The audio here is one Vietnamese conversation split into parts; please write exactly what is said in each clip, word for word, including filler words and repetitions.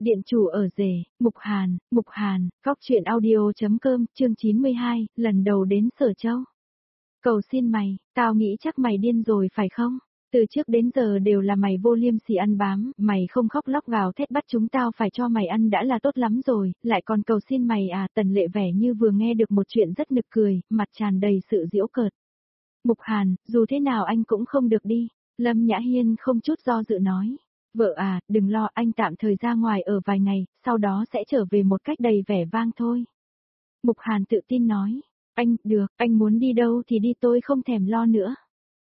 Điện chủ ở rể, Mục Hàn, Mục Hàn, góc truyện audio.com, chương chín mươi hai, lần đầu đến Sở Châu. Cầu xin mày, tao nghĩ chắc mày điên rồi phải không? Từ trước đến giờ đều là mày vô liêm sỉ ăn bám, mày không khóc lóc gào thét bắt chúng tao phải cho mày ăn đã là tốt lắm rồi, lại còn cầu xin mày à? Tần Lệ vẻ như vừa nghe được một chuyện rất nực cười, mặt tràn đầy sự giễu cợt. Mục Hàn, dù thế nào anh cũng không được đi, Lâm Nhã Hiên không chút do dự nói. Vợ à, đừng lo, anh tạm thời ra ngoài ở vài ngày, sau đó sẽ trở về một cách đầy vẻ vang thôi. Mục Hàn tự tin nói, anh, được, anh muốn đi đâu thì đi, tôi không thèm lo nữa.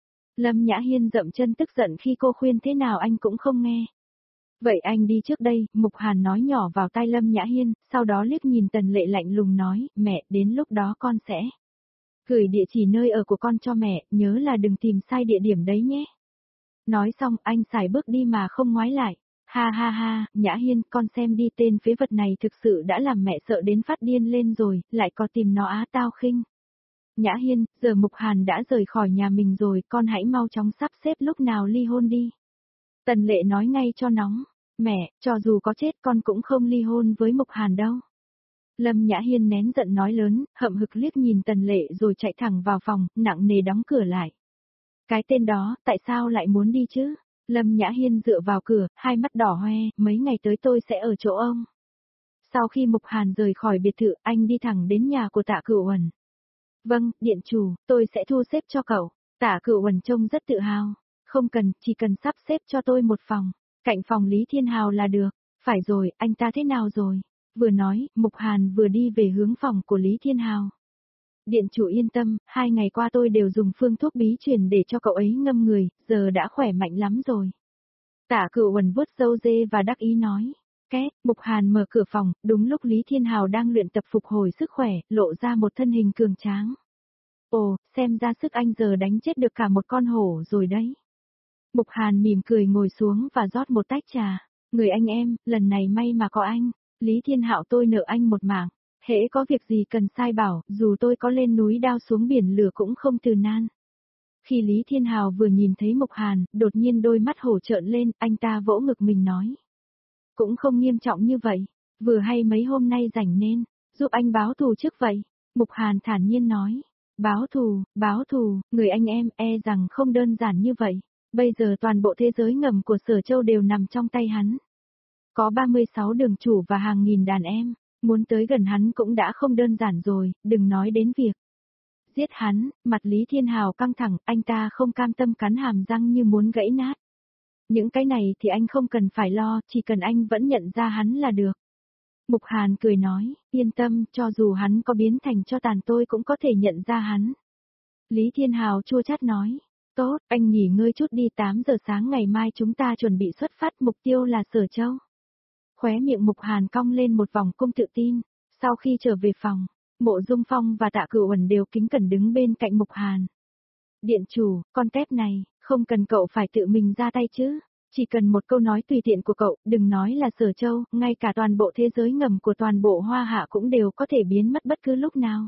Lâm Nhã Hiên dậm chân tức giận khi cô khuyên thế nào anh cũng không nghe. Vậy anh đi trước đây, Mục Hàn nói nhỏ vào tai Lâm Nhã Hiên, sau đó liếc nhìn Tần Lệ lạnh lùng nói, mẹ, đến lúc đó con sẽ gửi địa chỉ nơi ở của con cho mẹ, nhớ là đừng tìm sai địa điểm đấy nhé. Nói xong anh xài bước đi mà không ngoái lại. Ha ha ha, Nhã Hiên, con xem đi, tên phế vật này thực sự đã làm mẹ sợ đến phát điên lên rồi, lại có tìm nó á, tao khinh. Nhã Hiên, giờ Mục Hàn đã rời khỏi nhà mình rồi, con hãy mau chóng sắp xếp lúc nào ly hôn đi. Tần Lệ nói ngay cho nóng, mẹ, cho dù có chết con cũng không ly hôn với Mục Hàn đâu. Lâm Nhã Hiên nén giận nói lớn, hậm hực liếc nhìn Tần Lệ rồi chạy thẳng vào phòng, nặng nề đóng cửa lại. Cái tên đó, tại sao lại muốn đi chứ? Lâm Nhã Hiên dựa vào cửa, hai mắt đỏ hoe, mấy ngày tới tôi sẽ ở chỗ ông. Sau khi Mục Hàn rời khỏi biệt thự, anh đi thẳng đến nhà của Tạ Cửu Uẩn. Vâng, điện chủ, tôi sẽ thu xếp cho cậu. Tạ Cửu Uẩn trông rất tự hào. Không cần, chỉ cần sắp xếp cho tôi một phòng, cạnh phòng Lý Thiên Hào là được. Phải rồi, anh ta thế nào rồi? Vừa nói, Mục Hàn vừa đi về hướng phòng của Lý Thiên Hào. Điện chủ yên tâm, hai ngày qua tôi đều dùng phương thuốc bí truyền để cho cậu ấy ngâm người, giờ đã khỏe mạnh lắm rồi. Tạ Cửu Uẩn vuốt râu dê và đắc ý nói. Két, Mục Hàn mở cửa phòng, đúng lúc Lý Thiên Hào đang luyện tập phục hồi sức khỏe, lộ ra một thân hình cường tráng. Ồ, xem ra sức anh giờ đánh chết được cả một con hổ rồi đấy. Mục Hàn mỉm cười ngồi xuống và rót một tách trà. Người anh em, lần này may mà có anh. Lý Thiên Hạo tôi nợ anh một mạng. Hễ có việc gì cần sai bảo, dù tôi có lên núi đao xuống biển lửa cũng không từ nan. Khi Lý Thiên Hào vừa nhìn thấy Mục Hàn, đột nhiên đôi mắt hổ trợn lên, anh ta vỗ ngực mình nói. Cũng không nghiêm trọng như vậy, vừa hay mấy hôm nay rảnh nên, giúp anh báo thù trước vậy. Mục Hàn thản nhiên nói. Báo thù, báo thù, người anh em e rằng không đơn giản như vậy. Bây giờ toàn bộ thế giới ngầm của Sở Châu đều nằm trong tay hắn. Có ba mươi sáu đường chủ và hàng nghìn đàn em. Muốn tới gần hắn cũng đã không đơn giản rồi, đừng nói đến việc giết hắn. Mặt Lý Thiên Hào căng thẳng, anh ta không cam tâm cắn hàm răng như muốn gãy nát. Những cái này thì anh không cần phải lo, chỉ cần anh vẫn nhận ra hắn là được. Mục Hàn cười nói, yên tâm, cho dù hắn có biến thành cho tàn tôi cũng có thể nhận ra hắn. Lý Thiên Hào chua chát nói, tốt, anh nghỉ ngơi chút đi, tám giờ sáng ngày mai chúng ta chuẩn bị xuất phát, mục tiêu là Sở Châu. Khóe miệng Mục Hàn cong lên một vòng cung tự tin. Sau khi trở về phòng, Mộ Dung Phong và Tạ Cửu Uẩn đều kính cẩn đứng bên cạnh Mục Hàn. Điện chủ, con tép này, không cần cậu phải tự mình ra tay chứ. Chỉ cần một câu nói tùy tiện của cậu, đừng nói là Sở Châu, ngay cả toàn bộ thế giới ngầm của toàn bộ Hoa Hạ cũng đều có thể biến mất bất cứ lúc nào.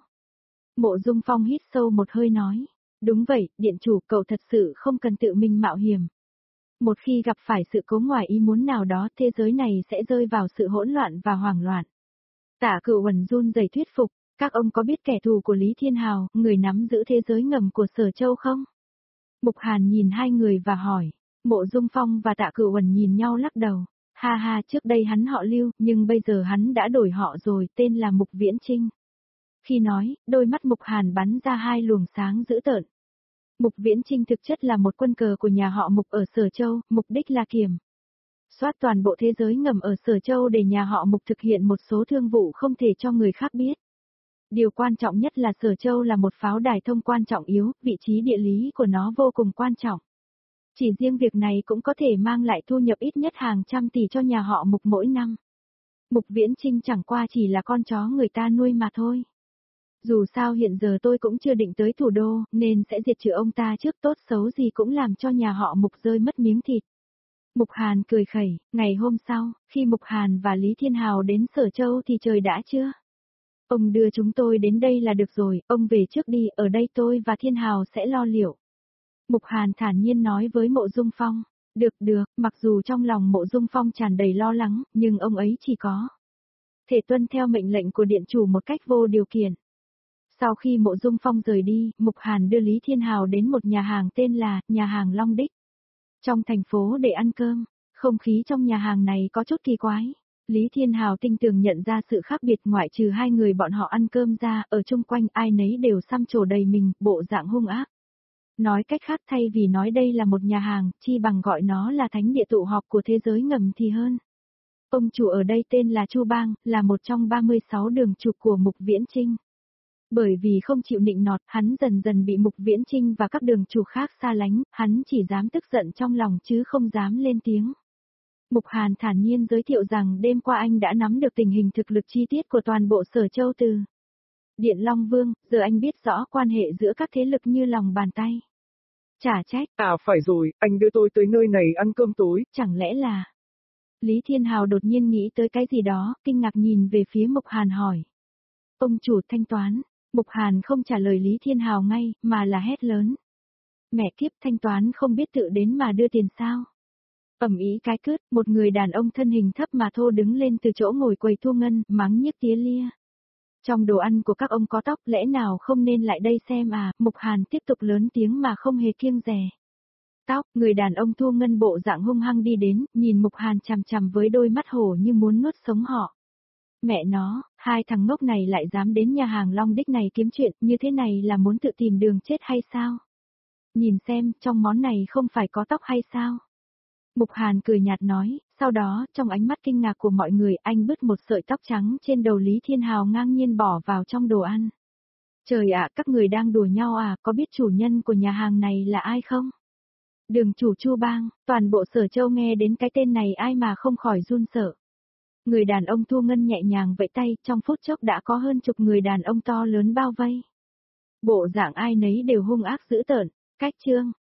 Mộ Dung Phong hít sâu một hơi nói. Đúng vậy, điện chủ, cậu thật sự không cần tự mình mạo hiểm. Một khi gặp phải sự cố ngoài ý muốn nào đó, thế giới này sẽ rơi vào sự hỗn loạn và hoảng loạn. Tạ Cửu Uẩn run rẩy thuyết phục, các ông có biết kẻ thù của Lý Thiên Hào, người nắm giữ thế giới ngầm của Sở Châu không? Mục Hàn nhìn hai người và hỏi. Mộ Dung Phong và Tạ Cửu Uẩn nhìn nhau lắc đầu. Ha ha, trước đây hắn họ Lưu, nhưng bây giờ hắn đã đổi họ rồi, tên là Mục Viễn Trinh. Khi nói, đôi mắt Mục Hàn bắn ra hai luồng sáng dữ tợn. Mục Viễn Trinh thực chất là một quân cờ của nhà họ Mục ở Sở Châu, mục đích là kiểm soát toàn bộ thế giới ngầm ở Sở Châu để nhà họ Mục thực hiện một số thương vụ không thể cho người khác biết. Điều quan trọng nhất là Sở Châu là một pháo đài thông quan trọng yếu, vị trí địa lý của nó vô cùng quan trọng. Chỉ riêng việc này cũng có thể mang lại thu nhập ít nhất hàng trăm tỷ cho nhà họ Mục mỗi năm. Mục Viễn Trinh chẳng qua chỉ là con chó người ta nuôi mà thôi. Dù sao hiện giờ tôi cũng chưa định tới thủ đô, nên sẽ diệt trừ ông ta trước, tốt xấu gì cũng làm cho nhà họ Mục rơi mất miếng thịt. Mục Hàn cười khẩy, ngày hôm sau, khi Mục Hàn và Lý Thiên Hào đến Sở Châu thì trời đã trưa. Ông đưa chúng tôi đến đây là được rồi, ông về trước đi, ở đây tôi và Thiên Hào sẽ lo liệu. Mục Hàn thản nhiên nói với Mộ Dung Phong, Được được, mặc dù trong lòng Mộ Dung Phong tràn đầy lo lắng, nhưng ông ấy chỉ có thể tuân theo mệnh lệnh của điện chủ một cách vô điều kiện. Sau khi Mộ Dung Phong rời đi, Mục Hàn đưa Lý Thiên Hào đến một nhà hàng tên là nhà hàng Long Đích. Trong thành phố để ăn cơm, không khí trong nhà hàng này có chút kỳ quái. Lý Thiên Hào tinh tường nhận ra sự khác biệt ngoại trừ hai người bọn họ ăn cơm ra, ở chung quanh ai nấy đều xăm trổ đầy mình, bộ dạng hung ác. Nói cách khác thay vì nói đây là một nhà hàng, chi bằng gọi nó là thánh địa tụ họp của thế giới ngầm thì hơn. Ông chủ ở đây tên là Chu Bang, là một trong ba mươi sáu đường trục của Mục Viễn Trinh. Bởi vì không chịu nịnh nọt, hắn dần dần bị Mục Viễn Trinh và các đường chủ khác xa lánh, hắn chỉ dám tức giận trong lòng chứ không dám lên tiếng. Mục Hàn thản nhiên giới thiệu rằng đêm qua anh đã nắm được tình hình thực lực chi tiết của toàn bộ Sở Châu từ Điện Long Vương, giờ anh biết rõ quan hệ giữa các thế lực như lòng bàn tay. Chả trách. À phải rồi, anh đưa tôi tới nơi này ăn cơm tối. Chẳng lẽ là... Lý Thiên Hào đột nhiên nghĩ tới cái gì đó, kinh ngạc nhìn về phía Mục Hàn hỏi. Ông chủ thanh toán. Mục Hàn không trả lời Lý Thiên Hào ngay, mà là hét lớn. Mẹ kiếp, thanh toán không biết tự đến mà đưa tiền sao? Ầm ĩ cái cướt, một người đàn ông thân hình thấp mà thô đứng lên từ chỗ ngồi quầy thu ngân, mắng nhiếc tía lia. Trong đồ ăn của các ông có tóc, lẽ nào không nên lại đây xem à? Mục Hàn tiếp tục lớn tiếng mà không hề kiêng dè. Tóc, người đàn ông thu ngân bộ dạng hung hăng đi đến, nhìn Mục Hàn chằm chằm với đôi mắt hổ như muốn nuốt sống họ. Mẹ nó, hai thằng ngốc này lại dám đến nhà hàng Long Đích này kiếm chuyện, như thế này là muốn tự tìm đường chết hay sao? Nhìn xem, trong món này không phải có tóc hay sao? Mục Hàn cười nhạt nói, sau đó, trong ánh mắt kinh ngạc của mọi người, anh bứt một sợi tóc trắng trên đầu Lý Thiên Hào ngang nhiên bỏ vào trong đồ ăn. Trời ạ, các người đang đùa nhau à, có biết chủ nhân của nhà hàng này là ai không? Đường chủ Chu Bang, toàn bộ Sở Châu nghe đến cái tên này ai mà không khỏi run sợ. Người đàn ông thu ngân nhẹ nhàng vẫy tay, trong phút chốc đã có hơn chục người đàn ông to lớn bao vây. Bộ dạng ai nấy đều hung ác dữ tợn, cách chương.